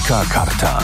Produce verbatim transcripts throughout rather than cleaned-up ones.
Dzika karta.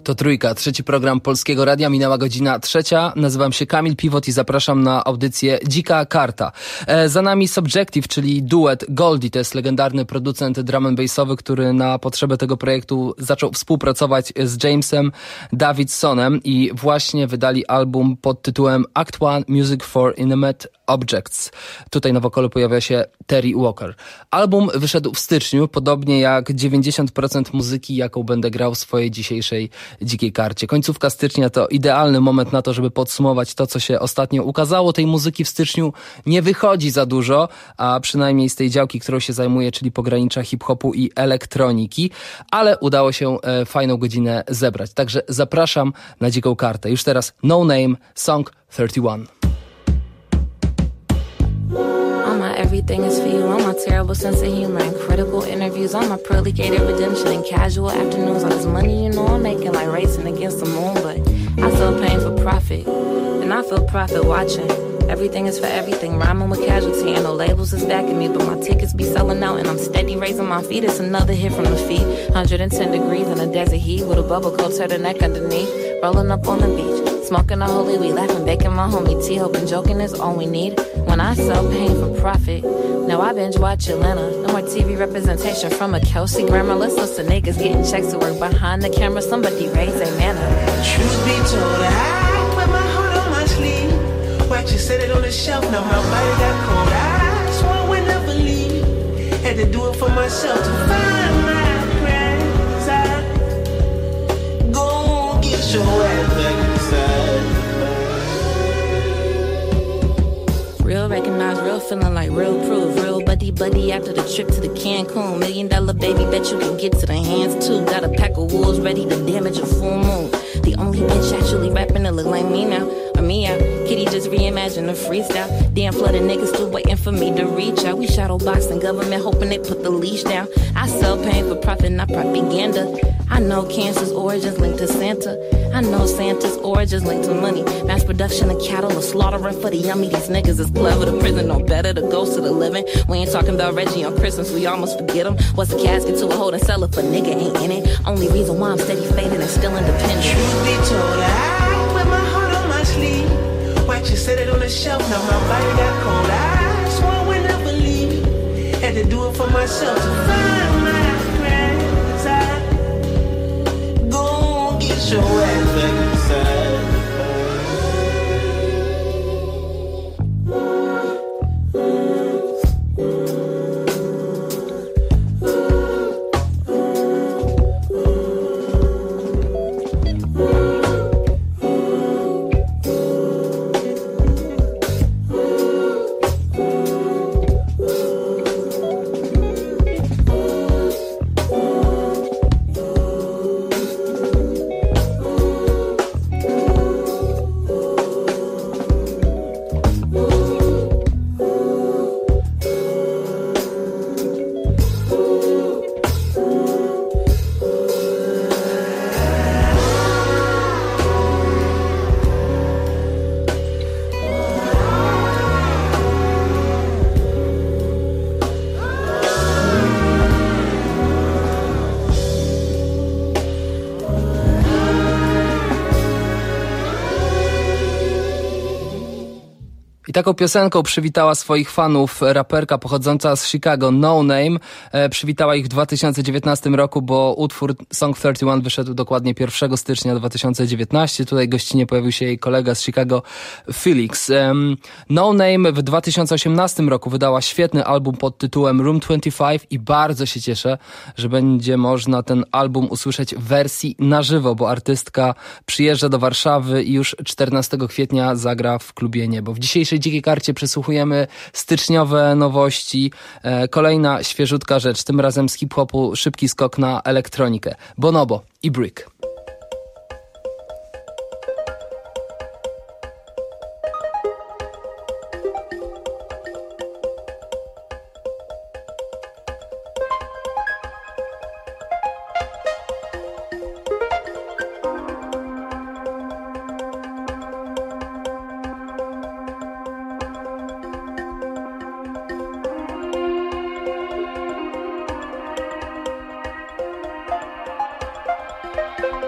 To Trójka, trzeci program Polskiego Radia, minęła godzina trzecia. Nazywam się Kamil Piwot i zapraszam na audycję Dzika Karta. E, za nami Subjective, czyli duet Goldie. To jest legendarny producent drum and bassowy, który na potrzebę tego projektu zaczął współpracować z Jamesem Davidsonem i właśnie wydali album pod tytułem Act One Music for Inanimate Objects. Tutaj na wokalu pojawia się Terry Walker. Album wyszedł w styczniu, podobnie jak dziewięćdziesiąt procent muzyki, jaką będę grał w swojej dzisiejszej Dzikiej Karcie. Końcówka stycznia to idealny moment na to, żeby podsumować to, co się ostatnio ukazało. Tej muzyki w styczniu nie wychodzi za dużo, a przynajmniej z tej działki, którą się zajmuję, czyli pogranicza hip-hopu i elektroniki, ale udało się e, fajną godzinę zebrać. Także zapraszam na Dziką Kartę. Już teraz No Name, Song trzydzieści jeden. Everything is for you on my terrible sense of humor and critical interviews on my pearly gated redemption and casual afternoons on this money you know I'm making like racing against the moon, but I feel pain for profit and I feel profit watching. Everything is for everything, rhyming with casualty and no labels is backing me, but my tickets be selling out and I'm steady raising my feet. It's another hit from the feet, one hundred ten degrees in a desert heat with a bubble coat turtleneck underneath, rolling up on the beach, smoking a holy weed, laughing, baking my homie tea, hoping joking is all we need. When I sell pain for profit, now I binge watch Atlanta. No more T V representation from a Kelsey Grammer. Let's listen to niggas getting checks to work behind the camera. Somebody raise their manner. Truth be told, I wear my heart on my sleeve. Watch you set it on the shelf, now my body got cold. I swore I would never leave. Had to do it for myself to find my friends. I go get your ass back inside. Real recognize, real feeling like real proof. Real buddy buddy after the trip to the Cancun. Million dollar baby, bet you can get to the hands too. Got a pack of wolves ready to damage a full moon. The only bitch actually rapping that look like me now. Or me out. Kitty just reimagined a freestyle. Damn flooded niggas still waiting for me to reach out. We shadow boxing government hoping they put the leash down. I sell pain for profit, not propaganda. I know cancer's origins linked to Santa. I know Santa's origins linked to money. Mass production of cattle or slaughtering for the yummy. These niggas is clever. The prison no better. The ghost of the living. We ain't talking about Reggie on Christmas. We almost forget him. What's the casket to a holding cellar for nigga ain't in it. Only reason why I'm steady faded and still independent. Truth be told, I wear my heart on my sleeve. Watch you set it on the shelf. Now my body got cold. I swore I would never leave. Had to do it for myself to find my friends. I go get your ass back inside. I taką piosenką przywitała swoich fanów raperka pochodząca z Chicago, No Name. E, przywitała ich w dwa tysiące dziewiętnastym roku, bo utwór Song trzydzieści jeden wyszedł dokładnie pierwszego stycznia dwa tysiące dziewiętnastego. Tutaj gościnie pojawił się jej kolega z Chicago, Felix. E, No Name w dwa tysiące osiemnastym roku wydała świetny album pod tytułem Room dwadzieścia pięć i bardzo się cieszę, że będzie można ten album usłyszeć w wersji na żywo, bo artystka przyjeżdża do Warszawy i już czternastego kwietnia zagra w klubie Niebo. W dzisiejszej Dzikiej Karcie przysłuchujemy styczniowe nowości. E, kolejna świeżutka rzecz, tym razem z hip-hopu szybki skok na elektronikę. Bonobo i Brick. Thank you.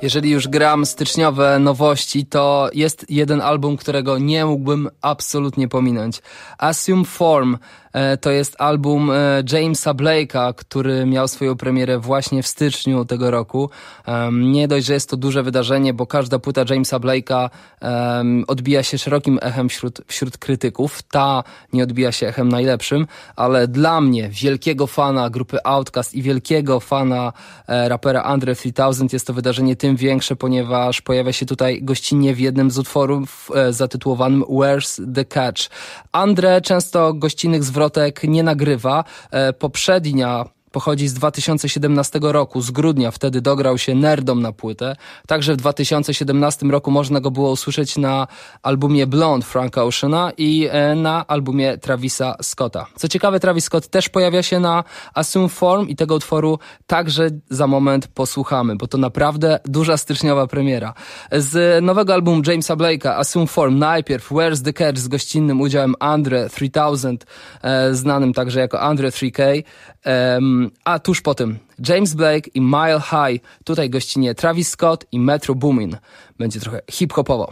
Jeżeli już gram styczniowe nowości, to jest jeden album, którego nie mógłbym absolutnie pominąć. Assume Form to jest album Jamesa Blake'a, który miał swoją premierę właśnie w styczniu tego roku. Nie dość, że jest to duże wydarzenie, bo każda płyta Jamesa Blake'a odbija się szerokim echem wśród, wśród krytyków. Ta nie odbija się echem najlepszym, ale dla mnie, wielkiego fana grupy Outkast i wielkiego fana rapera Andre trzy tysiące, jest to wydarzenie tym większe, ponieważ pojawia się tutaj gościnnie w jednym z utworów zatytułowanym Where's the Catch. Andre często gościnnych zwrotek nie nagrywa. Poprzednia pochodzi z dwa tysiące siedemnastego roku, z grudnia, wtedy dograł się Nerdom na płytę. Także w dwa tysiące siedemnastym roku można go było usłyszeć na albumie Blonde Franka Oceana i na albumie Travisa Scotta. Co ciekawe, Travis Scott też pojawia się na Assume Form i tego utworu także za moment posłuchamy, bo to naprawdę duża styczniowa premiera. Z nowego albumu Jamesa Blake'a Assume Form najpierw Where's the Catch z gościnnym udziałem Andre trzy tysiące, znanym także jako Andre trzy K, a tuż po tym James Blake i Mile High, tutaj gościnnie Travis Scott i Metro Boomin. Będzie trochę hip-hopowo.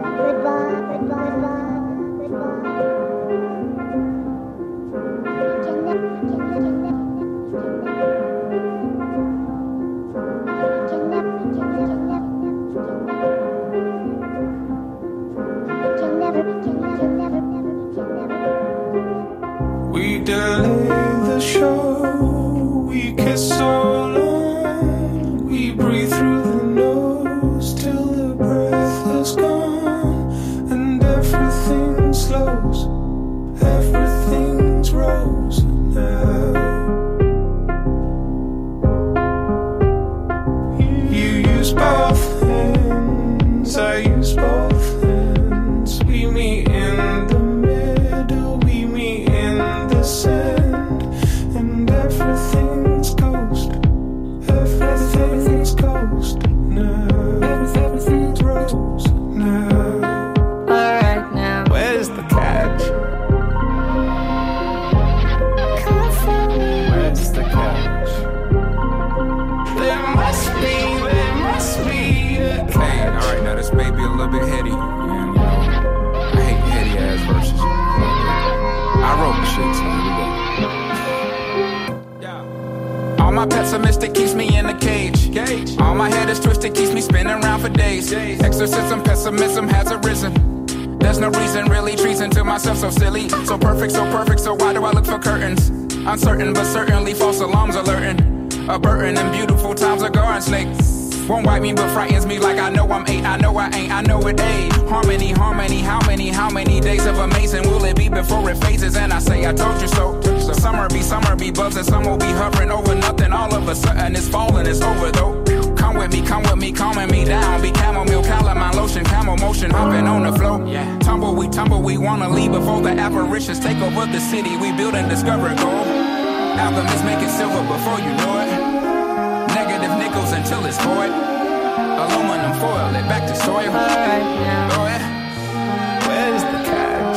We delay the show, we kiss so long, we breathe through the nose till the breath is gone, and everything slows, everything's rose now. You use both hands, I use both hands, we meet in the middle, we meet in the sand, and everything's ghost, everything's ghost now, everything's rose now. Alright now, Where's the catch? Where's the catch? There must be, there must be a catch. Hey, alright, now this may be a little bit heady, and you know, I hate heady ass verses. I wrote the shit, so here we go. Yeah. All my pessimistic keeps me in a cage. cage. All my head is twisted, keeps me spinning around for days. days. Exorcism, pessimism has arisen. There's no reason, really treason to myself, so silly. So perfect, so perfect, so why do I look for curtains? Uncertain, but certainly false alarms alerting. A burden and beautiful times a garden snake. Won't wipe me but frightens me like I know I'm eight. I know I ain't, I know it ain't. Harmony, harmony, how many, how many days of amazing will it be before it phases? And I say I told you so. So summer be, summer be buzzing, some will be hovering over nothing. All of a sudden it's falling, it's over though. Come with me, come with me, calming me down. Be chamomile, calamine lotion, camel motion, hopping on the floor. Yeah. Tumble, we tumble, we wanna leave before the apparitions take over the city. We build and discover gold. Alchemists make it silver before you know it. Negative nickels until it's void. Aluminum foil it back to soil. alright now. Go ahead. Where's the catch?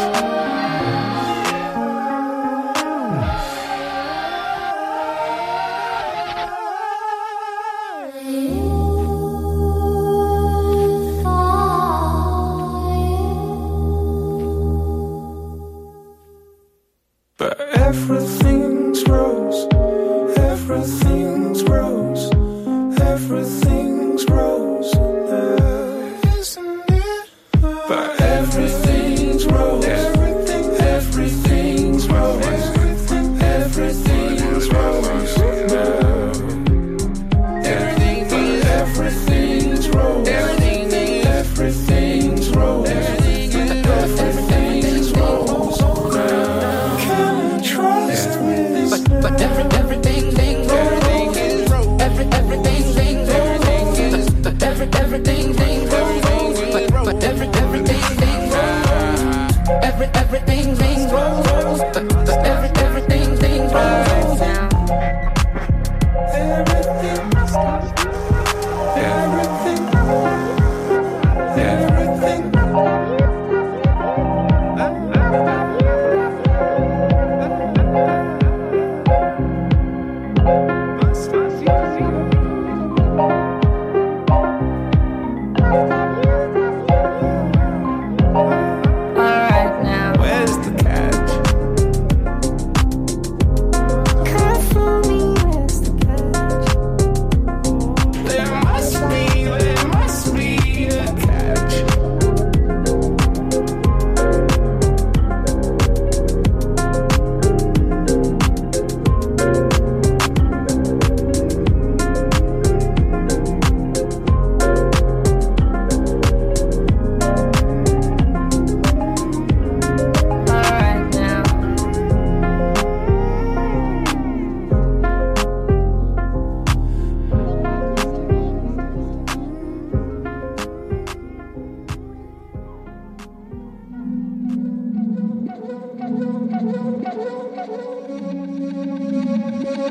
But everything's rose, everything's rose, everything's rose now, isn't it? But everything's rose, everything, everything's rose, everything, everything's rose now. Everything, but everything's rose, everything, everything's rose, everything's rose now. Can I trust me? But but every everything thing everything is rose. Every everything thing everything is but every everything thing everything but but every everything thing every everything thing rose. But but every everything thing rose now. Everything, everything, everything.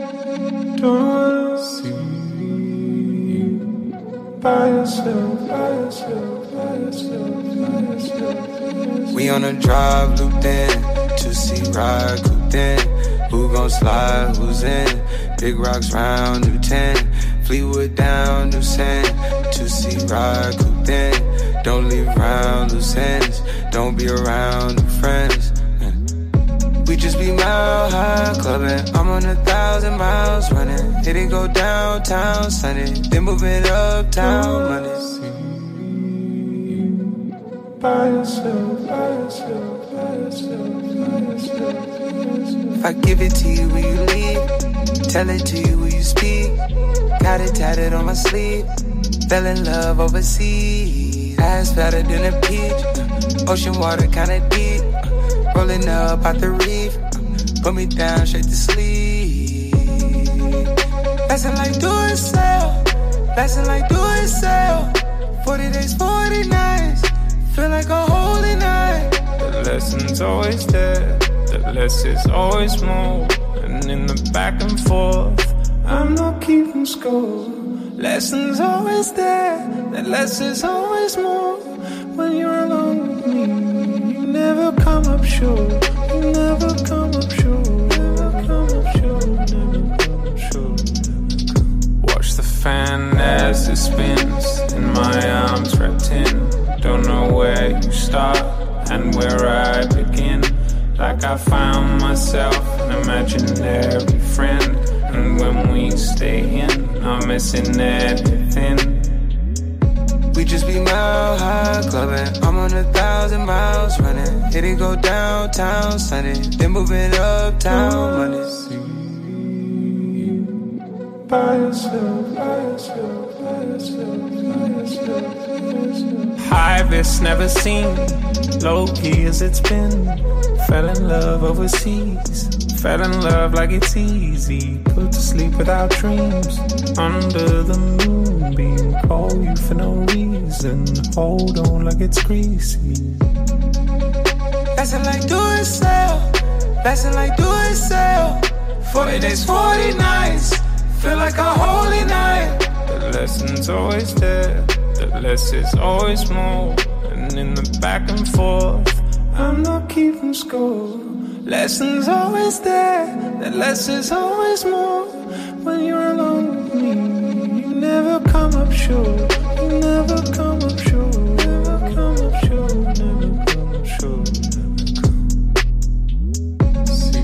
Don't wanna see you by yourself, by yourself, by yourself, by yourself. We on a drive looped in, two seat ride cooped in. Who gon' slide, who's in? Big rocks round, new ten. Fleetwood down, new sand. Two seat ride cooped in. Don't leave around loose ends. Don't be around new friends. We just be mile high clubbing. I'm on a thousand miles running. Hit it go downtown Sunday, then moving uptown Monday. By yourself, by yourself, by yourself, by yourself. If I give it to you, will you leave? Tell it to you, will you speak? Got it tatted on my sleeve. Fell in love overseas. Ass fatter than a peach. Ocean water kinda deep. Rolling up out the reef. Put me down straight to sleep. Lesson like do it sell. Lesson like do it sell. Forty days, forty nights. Feel like a holy night. The lesson's always there. The less is always more. And in the back and forth, I'm not keeping score. Lesson's always there. The less is always more. When you're alone with me, you never come up short. You never come up short. Never come up short. Never come up short. Watch the fan as it spins. In my arms wrapped in. Don't know where you start and where I begin. Like I found myself an imaginary friend. And when we stay in, I'm missing everything. We just be mile high clubbing. I'm on a thousand miles running. Hit it go downtown Sunday, then moving uptown Monday. By yourself, by yourself, by yourself, by yourself, by yourself. High risk never seen, low key as it's been. Fell in love overseas. Fell in love like it's easy. Put to sleep without dreams. Under the moonbeam. Call you for no reason. Hold on like it's greasy. Lesson like do it sell. Lesson like do it sell. Forty days, forty nights. Feel like a holy night. The lesson's always there. The less is always more. And in the back and forth, I'm not keeping score. Lesson's always there. The less is always more. When you're alone with me, you never come up short. You never come up short. Never come up short. Never come up short. See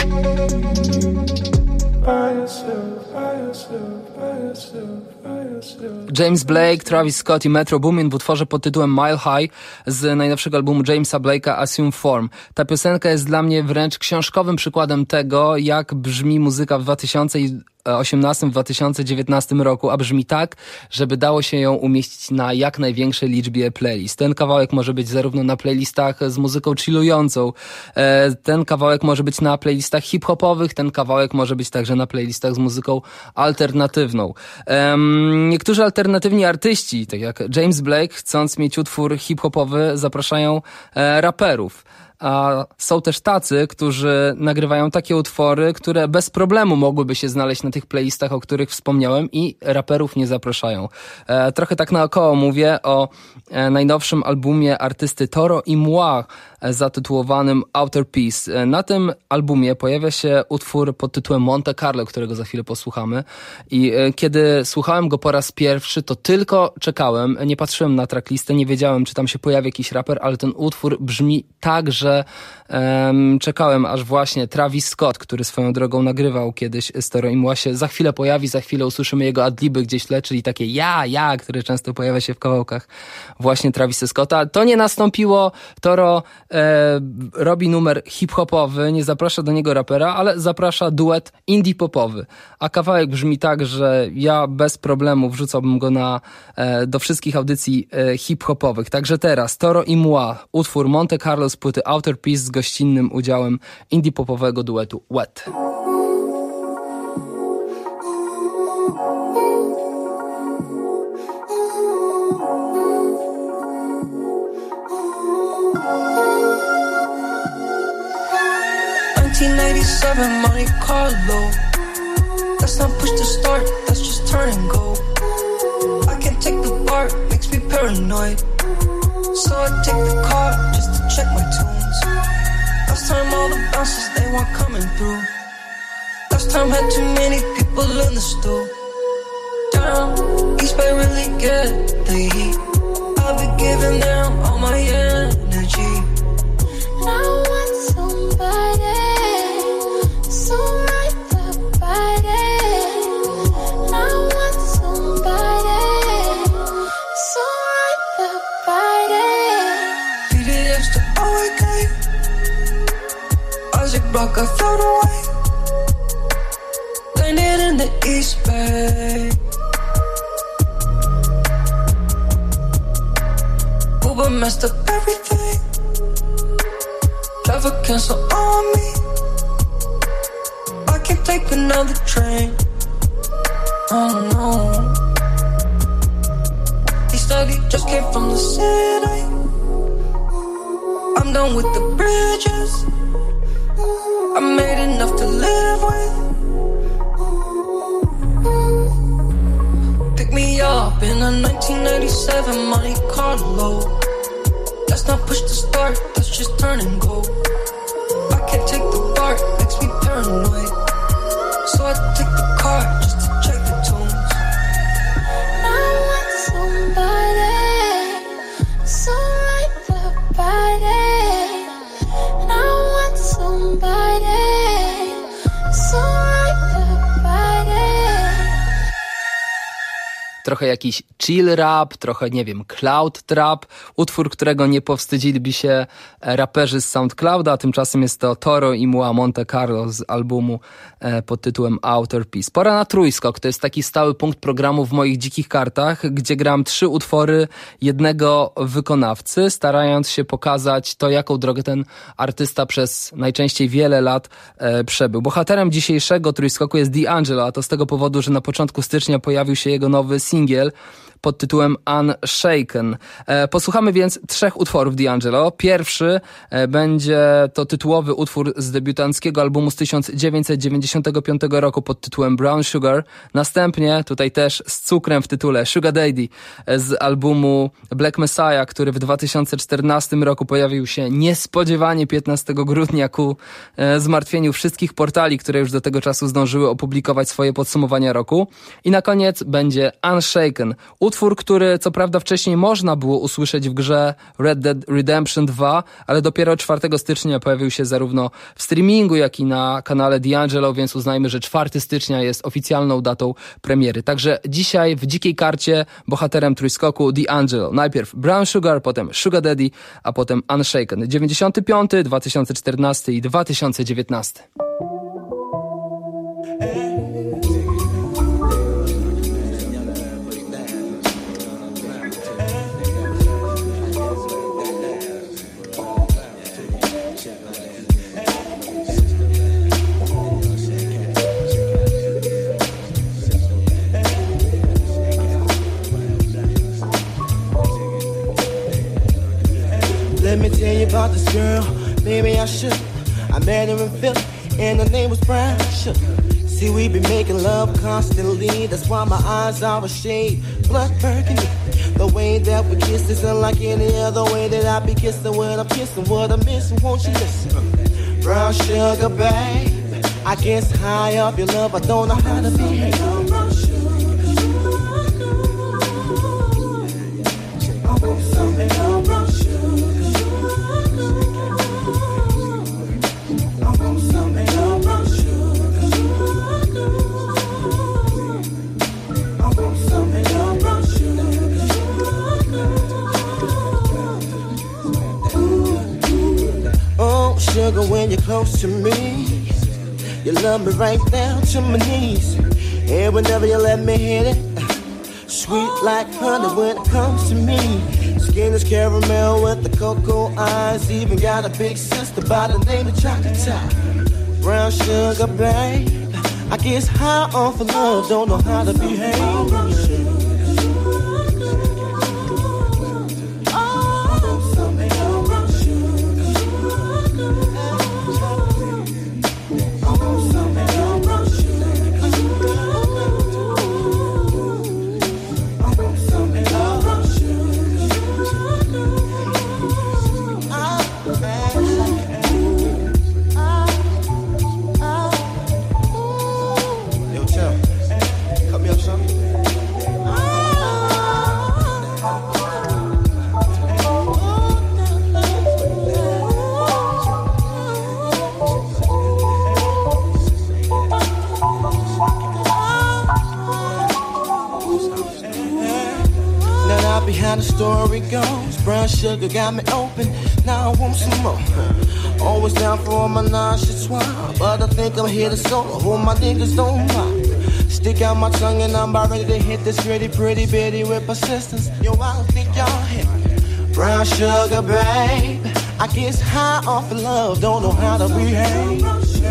by yourself, by yourself, by yourself, by yourself. James Blake, Travis Scott i Metro Boomin w utworze pod tytułem Mile High z najnowszego albumu Jamesa Blake'a Assume Form. Ta piosenka jest dla mnie wręcz książkowym przykładem tego, jak brzmi muzyka w dwa tysiące osiemnastym, dwa tysiące dziewiętnastym roku, a brzmi tak, żeby dało się ją umieścić na jak największej liczbie playlist. Ten kawałek może być zarówno na playlistach z muzyką chillującą, ten kawałek może być na playlistach hip-hopowych, ten kawałek może być także na playlistach z muzyką alternatywną. Niektórzy alternatywni artyści, tak jak James Blake, chcąc mieć utwór hip-hopowy, zapraszają raperów. A są też tacy, którzy nagrywają takie utwory, które bez problemu mogłyby się znaleźć na tych playlistach, o których wspomniałem, i raperów nie zapraszają. E, trochę tak naokoło mówię o e, najnowszym albumie artysty Toro i Moi e, zatytułowanym Outer Peace. E, na tym albumie pojawia się utwór pod tytułem Monte Carlo, którego za chwilę posłuchamy. I e, kiedy słuchałem go po raz pierwszy, to tylko czekałem, nie patrzyłem na tracklistę, nie wiedziałem, czy tam się pojawi jakiś raper, ale ten utwór brzmi tak, że Um, czekałem, aż właśnie Travis Scott, który swoją drogą nagrywał kiedyś z Toro i Moi, się za chwilę pojawi, za chwilę usłyszymy jego adliby gdzieś w tle, czyli takie ja, ja, które często pojawia się w kawałkach właśnie Travisa Scotta. To nie nastąpiło. Toro e, robi numer hip-hopowy, nie zaprasza do niego rapera, ale zaprasza duet indie-popowy. A kawałek brzmi tak, że ja bez problemu wrzucałbym go na, e, do wszystkich audycji e, hip-hopowych. Także teraz Toro i Moi, utwór Monte Carlo z płyty Outer Peace z gościnnym udziałem indie-popowego duetu Wet. nineteen ninety-seven Monte Carlo. That's not push to start, that's just turn and go. I can't take the bar, makes me paranoid. So I take the car just to check my tunes. Last time all the bouncers, they weren't coming through. Last time had too many people in the stool. Down, East Bay really get the heat. I'll be giving them all my energy. I want somebody, so right the body. I want somebody, so right the body. D D X to O A K. Isaac Block, I float away. Landed in the East Bay. Uber messed up everything. Driver cancel on me. I can't take another train. Oh no. He said he just came from the city. I'm done with the bridges. I made enough to live with. Pick me up in a nineteen ninety-seven Monte Carlo. That's not push to start, that's just turn and go. I can't take the bar, makes me paranoid. So I take the car just to check the tunes. I want somebody, so right the body. I want somebody, so right the body. Trochę jakiś chill rap, trochę, nie wiem, cloud trap, utwór, którego nie powstydziliby się raperzy z SoundClouda, a tymczasem jest to Toro i Mua Monte Carlo z albumu e, pod tytułem Outer Peace. Pora na trójskok, to jest taki stały punkt programu w moich dzikich kartach, gdzie gram trzy utwory jednego wykonawcy, starając się pokazać to, jaką drogę ten artysta przez najczęściej wiele lat e, przebył. Bohaterem dzisiejszego trójskoku jest D'Angelo, a to z tego powodu, że na początku stycznia pojawił się jego nowy singiel pod tytułem Unshaken. E, posłuchamy więc trzech utworów D'Angelo. Pierwszy e, będzie to tytułowy utwór z debiutanckiego albumu z tysiąc dziewięćset dziewięćdziesiątego piątego roku pod tytułem Brown Sugar. Następnie, tutaj też z cukrem w tytule, Sugar Daddy e, z albumu Black Messiah, który w dwa tysiące czternastym roku pojawił się niespodziewanie piętnastego grudnia ku e, zmartwieniu wszystkich portali, które już do tego czasu zdążyły opublikować swoje podsumowania roku. I na koniec będzie Unshaken. Utwór, który co prawda wcześniej można było usłyszeć w grze Red Dead Redemption dwa, ale dopiero czwartego stycznia pojawił się zarówno w streamingu, jak i na kanale D'Angelo, więc uznajmy, że czwartego stycznia jest oficjalną datą premiery. Także dzisiaj w dzikiej karcie bohaterem trójskoku D'Angelo. Najpierw Brown Sugar, potem Sugar Daddy, a potem Unshaken. dziewięćdziesiąty piąty, dwa tysiące czternasty i dwa tysiące dziewiętnasty. Let me tell you about this girl, maybe I should. I met her in Philly, and her name was Brown Sugar. See, we be making love constantly, that's why my eyes are a shade blood burgundy. The way that we kiss is unlike any other way that I be kissing when I'm kissing. What I'm missing, won't you listen? Brown sugar, babe, I guess high up your love, I don't know how to behave. Brown sugar, I want something of brown sugar. Sugar, when you're close to me, you love me right down to my knees. And whenever you let me hit it, sweet like honey when it comes to me. Skin is caramel with the cocoa eyes. Even got a big sister by the name of Chocolate Top. Brown sugar, babe, I guess high off of love, don't know how to behave. how the story goes. Brown sugar got me open, now I want some more. Always down for all my nauseous swine, but I think I'm here to solo. Hold my niggas don't mind. Stick out my tongue and I'm about ready to hit this pretty, pretty bitty with persistence. Yo, I don't think y'all hit me. Brown sugar, babe. I guess high off of love, don't know how to behave.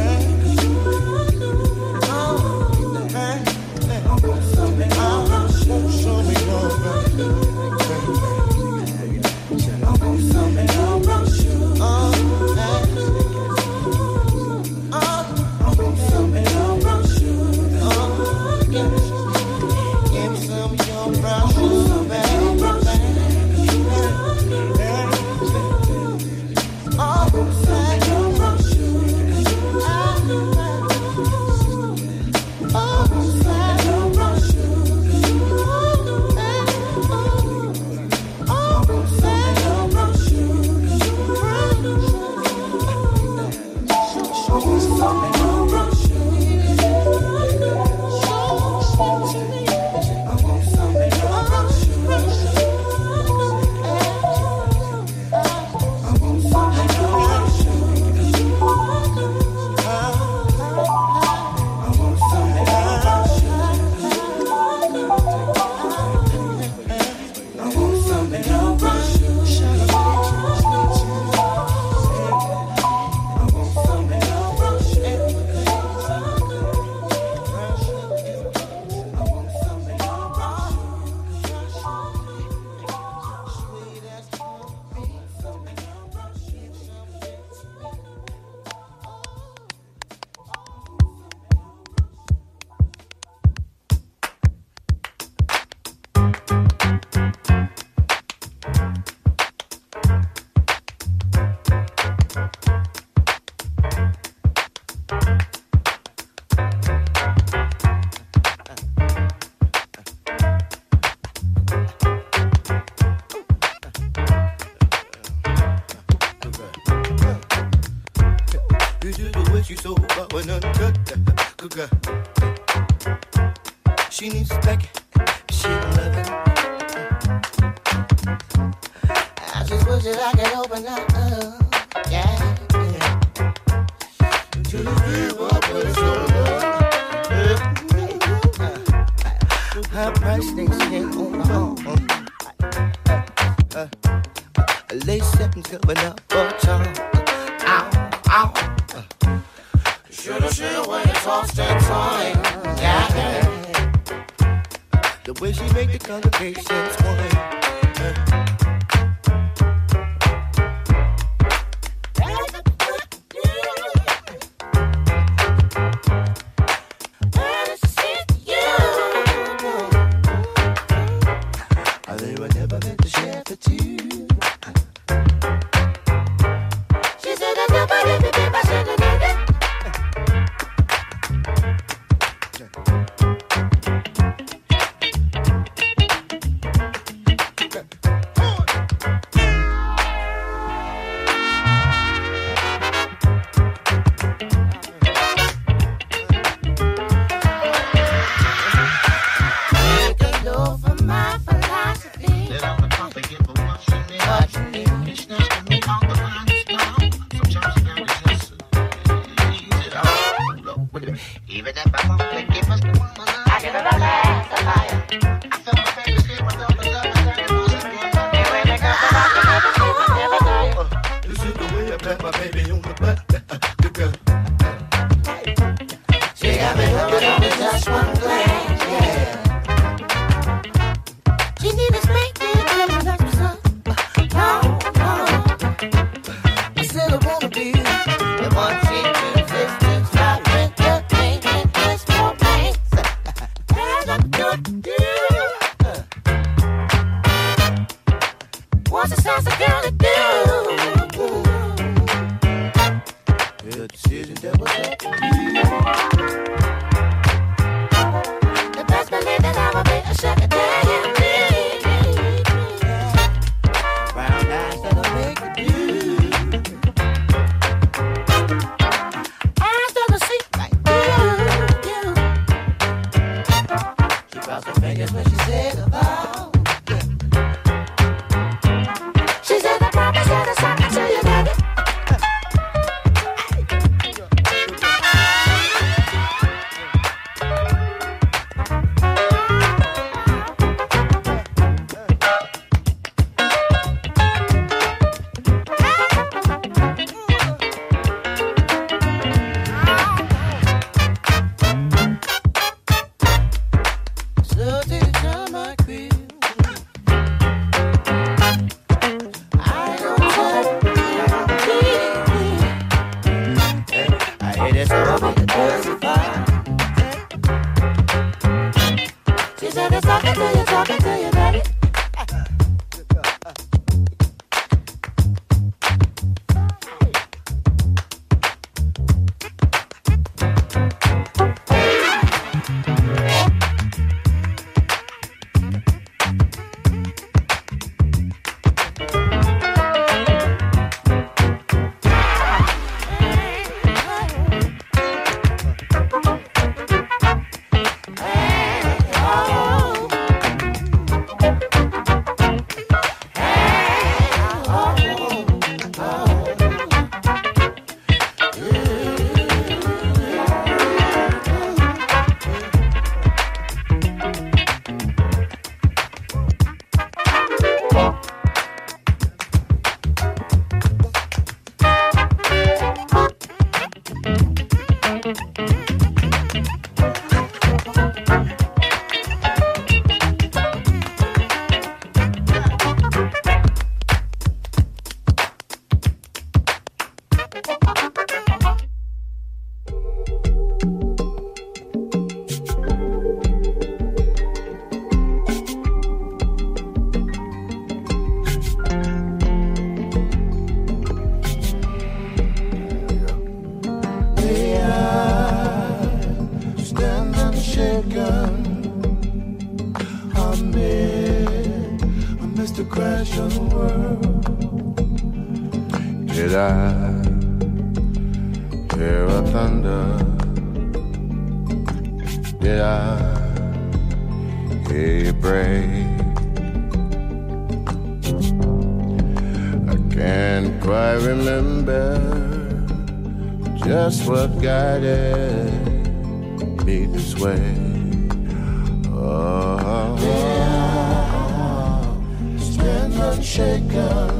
She needs to back it, she love it. I just wish that I could open up, uh, yeah, yeah. To the real world, but it's so love. Her price things ain't on my own. Uh, uh, lace stepping coming up for a charm. Ow, ow. Uh, shoulda, shoulda, when it's all stand time. Yeah, yeah. The way she make the congregation swing. Uh, crash of the world. Did I hear a thunder? Did I hear you pray? I can't quite remember just what guided me this way. Oh, yeah, stand unshaken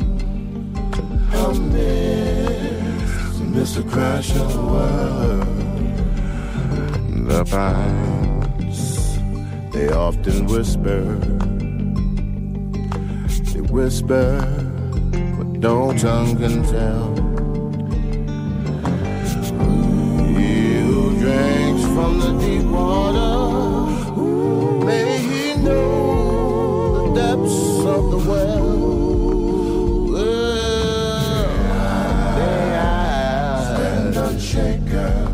amidst, amidst the crash of the world. The pines, they often whisper, they whisper what no tongue can tell. He who drinks from the deep water, may he know the depths of the well. Well, may I stand unshaken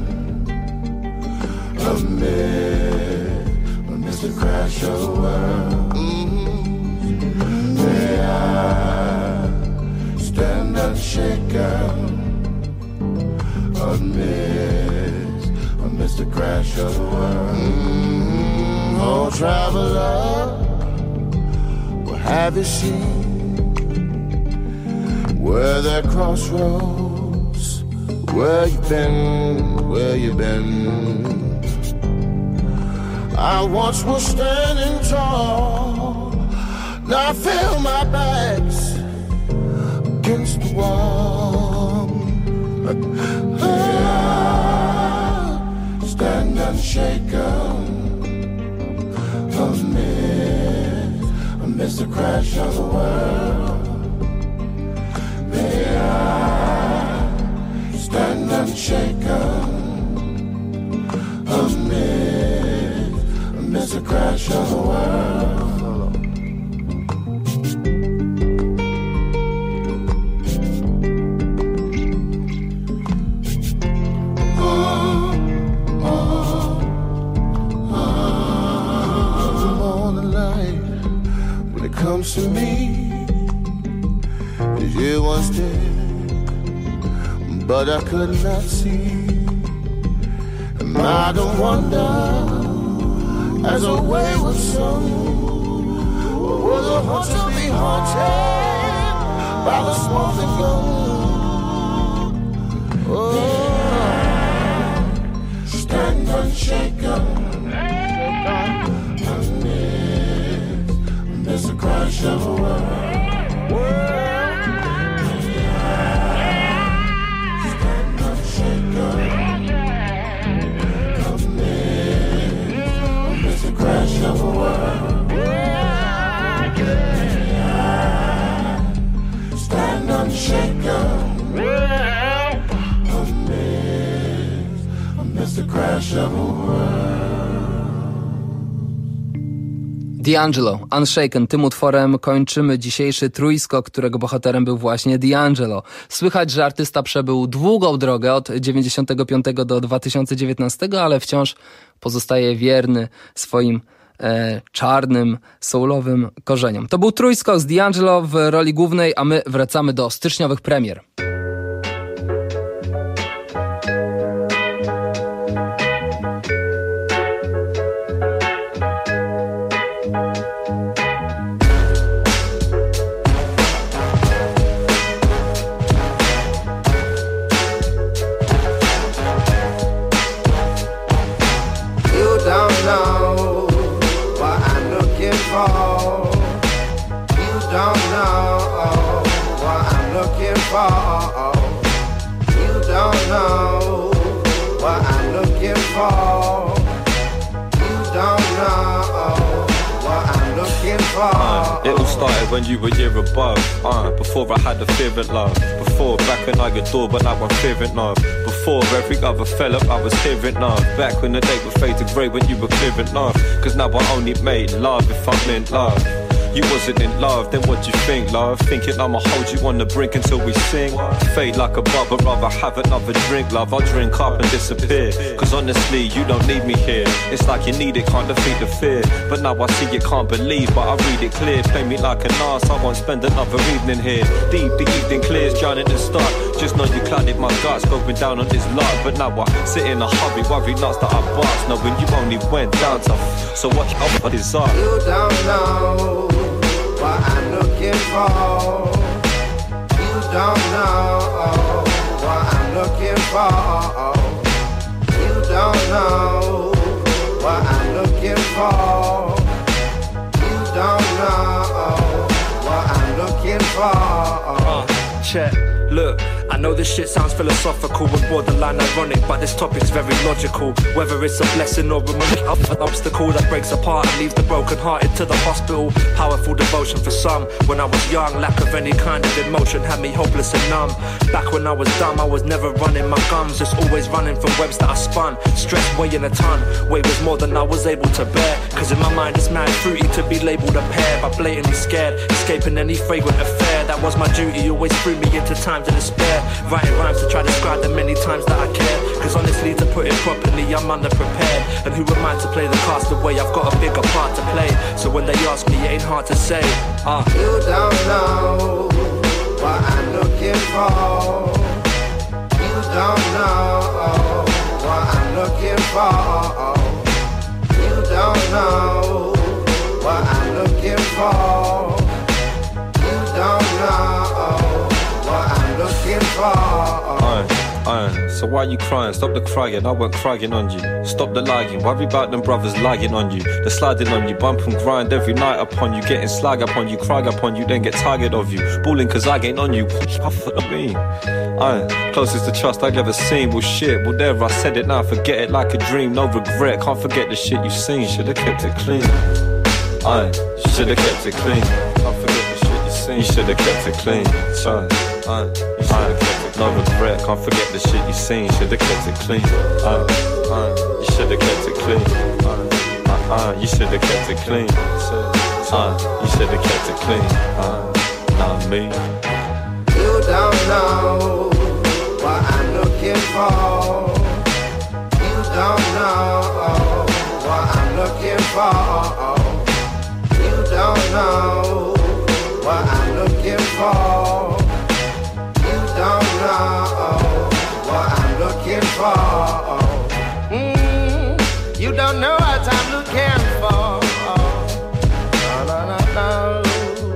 amid, amidst the crash of the world. Mm-hmm. May I stand unshaken amidst, amidst the crash of the world. Mm-hmm. Oh, traveler, what have you seen? Where there crossroads, where you been, where you been? I once was standing tall, now I feel my back's against the wall. I stand unshaken amid, amidst the crash of the world. May I stand unshaken amid, amidst the crash of the world. Oh, oh, oh. Morning light, when it comes to me, you once did, but I could not see. And I don't wonder, as a wayward son, will the hunter be haunted by the smoking gun? Oh, stand unshaken amidst, amidst the crash of the world. world. Crash of the world. Stand unshaken amidst, amidst the crash of the world. D'Angelo, Unshaken. Tym utworem kończymy dzisiejszy trójskok, którego bohaterem był właśnie D'Angelo. Słychać, że artysta przebył długą drogę od dziewięćdziesiątego piątego do dwa tysiące dziewiętnastego, ale wciąż pozostaje wierny swoim e, czarnym, soulowym korzeniom. To był trójskok z D'Angelo w roli głównej, a my wracamy do styczniowych premier. Uh, it all started when you were a year above. Uh, before I had a fear of love. Before back when I adored, but now I'm fearing love. Before every other fella I was hearing love. Back when the day was faded grey when you were clearing love. Cause now I only made love if I meant love. You wasn't in love, then what'd you think, love? Thinking I'ma hold you on the brink until we sing. Fade like a bubble, rather have another drink, love. I'll drink up and disappear, cause honestly, you don't need me here. It's like you need it, can't defeat the fear. But now I see you can't believe, but I read it clear. Play me like an arse, I won't spend another evening here. Deep, the evening clears, drowning in start. Just know you clouded my guts, going down on this lot. But now I sit in a hurry, worry nuts that I bust, knowing you only went down to. So what what is up? You don't know what I'm looking for. You don't know what I'm looking for. You don't know what I'm looking for. You don't know what I'm looking for. Uh, check. Look, I know this shit sounds philosophical and borderline ironic, but this topic's very logical. Whether it's a blessing or an obstacle that breaks apart and leaves the broken hearted to the hospital. Powerful devotion for some. When I was young, lack of any kind of emotion had me hopeless and numb. Back when I was dumb, I was never running my gums, just always running from webs that I spun. Stress weighing a ton, weight was more than I was able to bear. Cause in my mind it's mad fruity to be labelled a pair, but blatantly scared, escaping any fragrant affair. That was my duty, always threw me into times of despair. Writing rhymes to try to describe the many times that I cared. Cause honestly, to put it properly, I'm underprepared. And who am I to play the cast away? I've got a bigger part to play. So when they ask me, it ain't hard to say. uh. You don't know what I'm looking for. You don't know what I'm looking for. You don't know what I'm looking for. You don't know what I'm looking for. Aye, aye. So why you crying? Stop the crying, I weren't crying on you. Stop the lying, worry about them brothers lying on you. They're sliding on you, bump and grind every night upon you. Getting slag upon you, cry upon you, then get tired of you. Balling cause I ain't on you, what I mean? Aye, closest to trust I've ever seen. Well shit, well there I said it, now forget it like a dream. No regret, can't forget the shit you seen. Should've kept it clean. Aye, should've kept it clean. Can't forget the shit you seen. You should've kept it clean. Aye, aye, you should've kept it clean. No regret, can't forget the shit you seen. Should've kept it clean. Aye, aye, you should've kept it clean. Aye, aye, you should've kept it clean. Aye, you should've kept it clean. Aye, not me. You don't know what I'm looking for. You don't know what I'm looking for. You don't know what I'm looking for. You don't know what I'm looking for. Mm, you don't know what I'm looking for. No, no, no, no.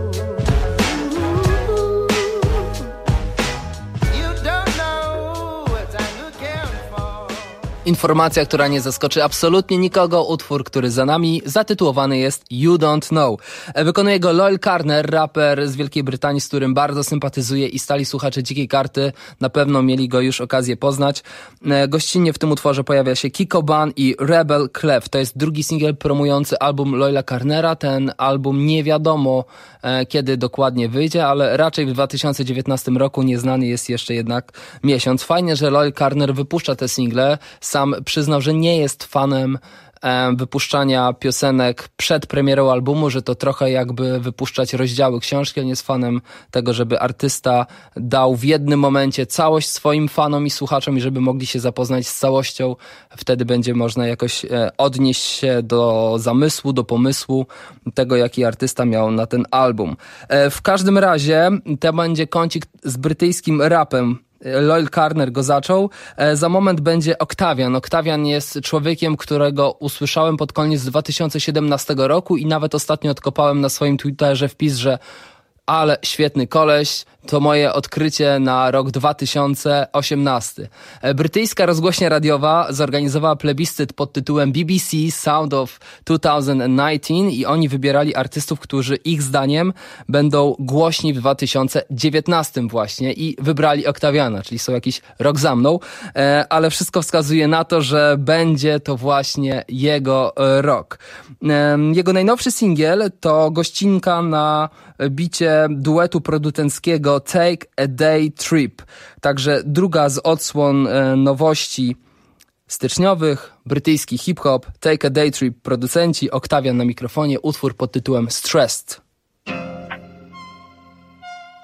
Informacja, która nie zaskoczy absolutnie nikogo. Utwór, który za nami, zatytułowany jest You Don't Know. Wykonuje go Loyle Carner, raper z Wielkiej Brytanii, z którym bardzo sympatyzuję i stali słuchacze Dzikiej Karty na pewno mieli go już okazję poznać. Gościnnie w tym utworze pojawia się Kiko Ban i Rebel Clef. To jest drugi singiel promujący album Loyla Carnera. Ten album nie wiadomo kiedy dokładnie wyjdzie, ale raczej w dwa tysiące dziewiętnastym roku, nieznany jest jeszcze jednak miesiąc. Fajnie, że Loyle Carner wypuszcza te single. Sam przyznał, że nie jest fanem e, wypuszczania piosenek przed premierą albumu, że to trochę jakby wypuszczać rozdziały książki. On jest fanem tego, żeby artysta dał w jednym momencie całość swoim fanom i słuchaczom i żeby mogli się zapoznać z całością. Wtedy będzie można jakoś e, odnieść się do zamysłu, do pomysłu tego, jaki artysta miał na ten album. E, w każdym razie to będzie kącik z brytyjskim rapem. Loyle Carner go zaczął. E, za moment będzie Octavian. Octavian jest człowiekiem, którego usłyszałem pod koniec dwa tysiące siedemnastego roku i nawet ostatnio odkopałem na swoim Twitterze wpis, że ale świetny koleś, to moje odkrycie na rok dwa tysiące osiemnasty. Brytyjska rozgłośnia radiowa zorganizowała plebiscyt pod tytułem B B C Sound of dwa tysiące dziewiętnaście i oni wybierali artystów, którzy ich zdaniem będą głośni w dwa tysiące dziewiętnastym właśnie i wybrali Octaviana, czyli są jakiś rok za mną, ale wszystko wskazuje na to, że będzie to właśnie jego rok. Jego najnowszy singiel to gościnka na bicie duetu producenckiego Take a Day Trip. Także druga z odsłon e, nowości styczniowych, brytyjski hip-hop, Take a Day Trip, producenci, Octavian na mikrofonie, utwór pod tytułem Stressed.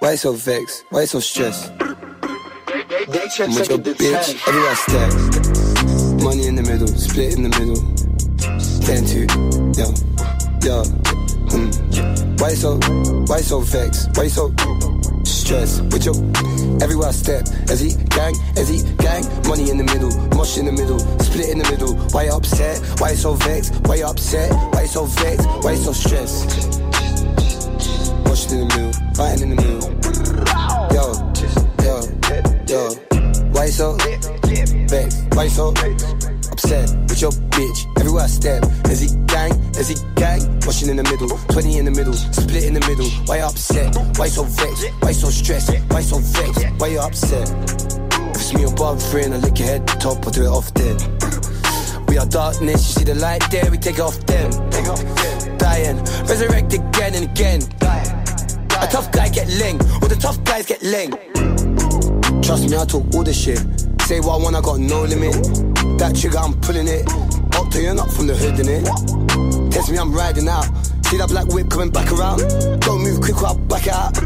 Why you so vexed? Why you so stressed? I'm with your bitch, everywhere I step. Money in the middle, split in the middle. Ten two, yo, yo. Mm. Why you so, why you so vexed? Why you so stressed? With your, everywhere I step. As he gang, as he gang. Money in the middle, mosh in the middle, split in the middle. Why you upset? Why you so vexed? Why you upset? Why you so vexed? Why you so stressed? Mosh in the middle, right in the middle. Yo, yo, yo. Why you so vexed? Why you so upset with your bitch? Everywhere I step. As he gang, as he gang. Washing in the middle, twenty in the middle, split in the middle. Why you upset? Why you so vexed? Why you so stressed? Why you so vexed? Why you upset? If it's me above three and I lick your head top, I'll do it off then. We are darkness, you see the light there, we take it off them. Dying, resurrect again and again. A tough guy get ling, or the tough guys get ling. Trust me, I talk all the shit. Say what I want, I got no limit. That trigger, I'm pulling it. Up to you, not from the hood, innit? Test me, I'm riding out. See that black whip coming back around. Don't move quick or I'll back it out.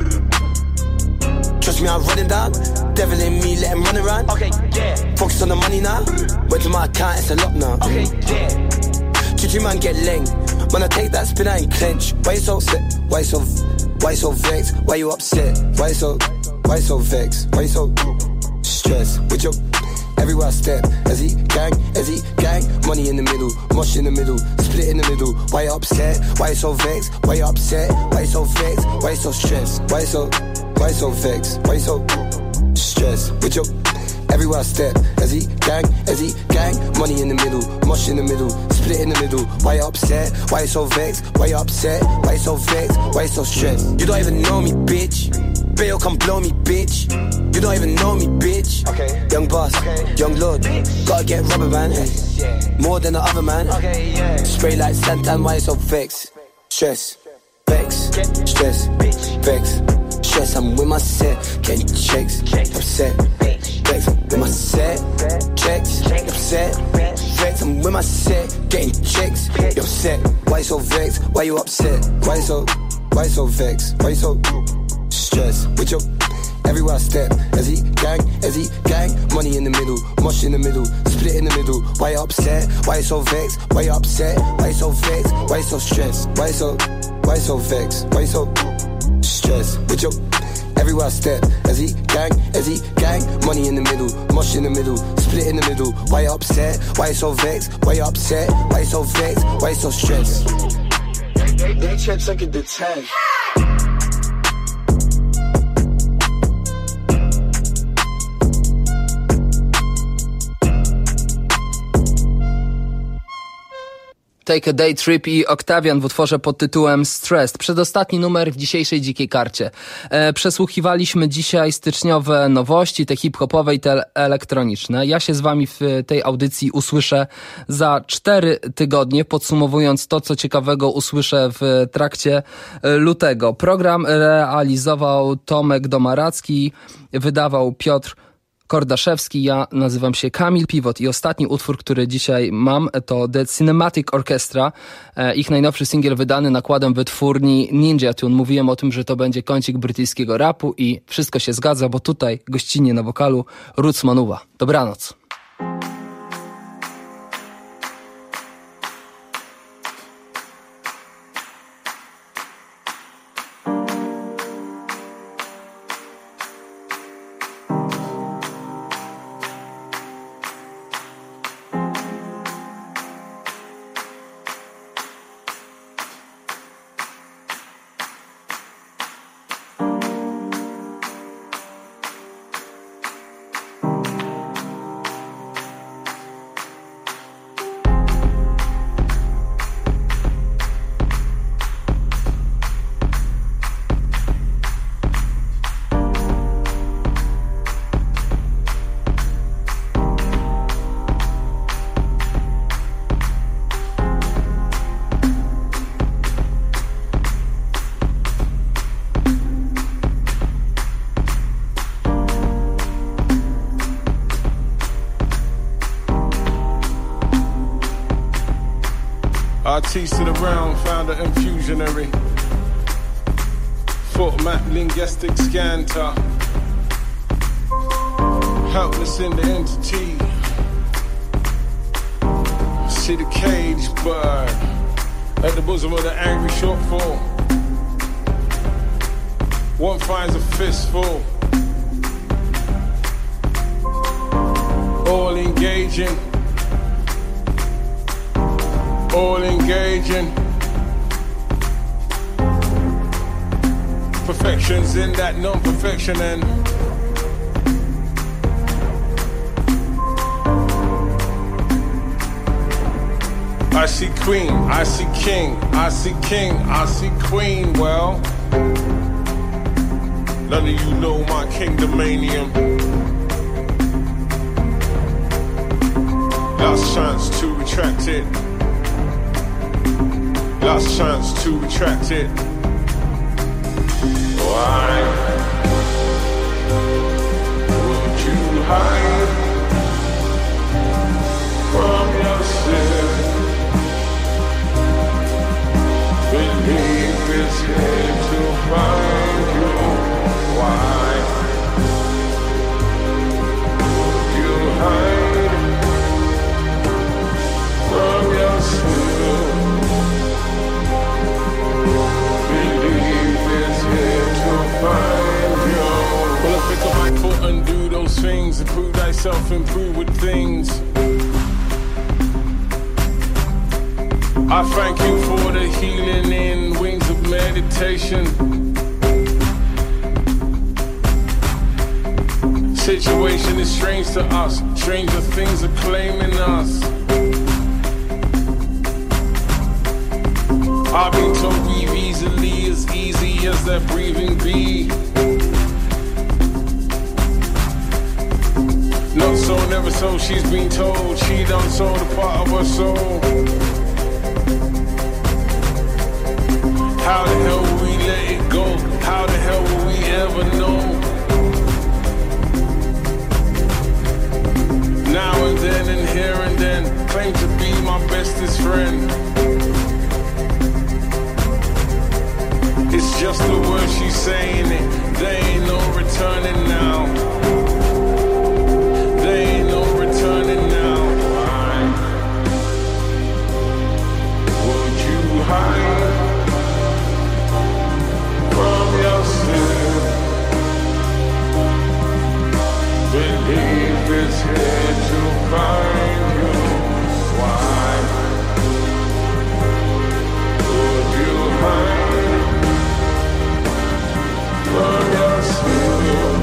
Trust me, I'm running down. Devil in me, let him run around. Okay, yeah. Focus on the money now. Went to my account, it's a lot now. Okay, yeah. Chichi man get leng. When I take that spin, I ain't clench. Why you so upset? Why you so, why you so vexed? Why you upset? Why you so, why you so vexed? Why you so stressed? With your, everywhere I step. As he gang, as he gang. Money in the middle, mosh in the middle, split in the middle. Why you upset? Why you so vexed? Why you upset? Why you so vexed? Why you so stressed? Why you so, why you so vexed? Why you so stressed? With your, everywhere I step. As he gang, as he gang. Money in the middle, mosh in the middle, split in the middle. Why you upset? Why you so vexed? Why you upset? Why you so vexed? Why you so stressed? You don't even know me, bitch. Bail come blow me, bitch. You don't even know me, bitch. Okay. Young boss, okay. Young lord. Bitch. Gotta get rubber, man. Yes, yeah. More than the other man. Okay, yeah. Spray like Santan, why you so vexed? Stress, vex, get stress, bitch. Vex, stress. I'm with my set, getting checks, upset, vex. I'm with my set, checks, upset, vex. I'm with my set, getting checks, you're upset. Why you so vexed? Why you upset? Why you so, why you so vexed? Why you so stress? With your, everywhere I step. As he gang, as he gang. Money in the middle, mosh in the middle, split in the middle. Why you upset? Why you so vexed? Why you upset? Why you so vexed? Why you so stressed? Why you so, why you so vexed? Why you so stressed? With your, everywhere I step. As he gang, as he gang. Money in the middle, mosh in the middle, split in the middle. Why you upset? Why you so vexed? Why you upset? Why you so vexed? Why you so stressed? They, they check second to ten. Take a Day Trip i Octavian w utworze pod tytułem Stressed. Przedostatni numer w dzisiejszej Dzikiej Karcie. E, przesłuchiwaliśmy dzisiaj styczniowe nowości, te hip-hopowe i te elektroniczne. Ja się z wami w tej audycji usłyszę za cztery tygodnie, podsumowując to, co ciekawego usłyszę w trakcie lutego. Program realizował Tomek Domaracki, wydawał Piotr Kordaszewski, ja nazywam się Kamil Piwot i ostatni utwór, który dzisiaj mam, to The Cinematic Orchestra, ich najnowszy singiel wydany nakładem wytwórni Ninja Tune. Mówiłem o tym, że to będzie kącik brytyjskiego rapu i wszystko się zgadza, bo tutaj gościnnie na wokalu Roots Manuwa. Dobranoc. Artiste of the realm, founder infusionary. foot map linguistic scanter. Helpless in the entity. See the caged bird at the bosom of the angry shortfall. One finds a fistful. All engaging. All engaging. Perfection's in that non-perfection and I see queen, I see king, I see king, I see queen. Well, none of you know my kingdomanium. Last chance to retract it. Last chance to retract it. Why would you hide from yourself? Believe is here to find you. Why would you hide from yourself? Believe is here to find you. Well, I pick up my foot and do those things. Improve thyself, improve with things. I thank you for the healing in wings of meditation. Situation is strange to us. Stranger things are claiming us. I've been told breathe easily, as easy as that breathing be. Not so, never so, she's been told. She done sold a part of her soul. How the hell will we let it go? How the hell will we ever know? Now and then and here and then, claim to be my bestest friend. It's just the word she's saying it. There ain't no returning now. There ain't no returning now. Why would you hide from yourself? Believe is here to find you. Why would you hide from yourself?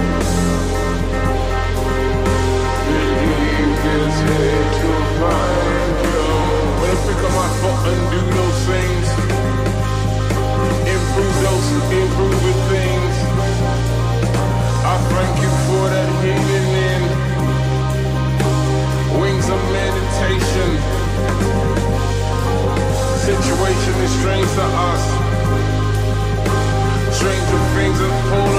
Believe is here to find you. When I pick up my foot and do those things, improve those improving things. I thank you for that healing in wings of meditation. Situation is strange to us. Stranger things are falling.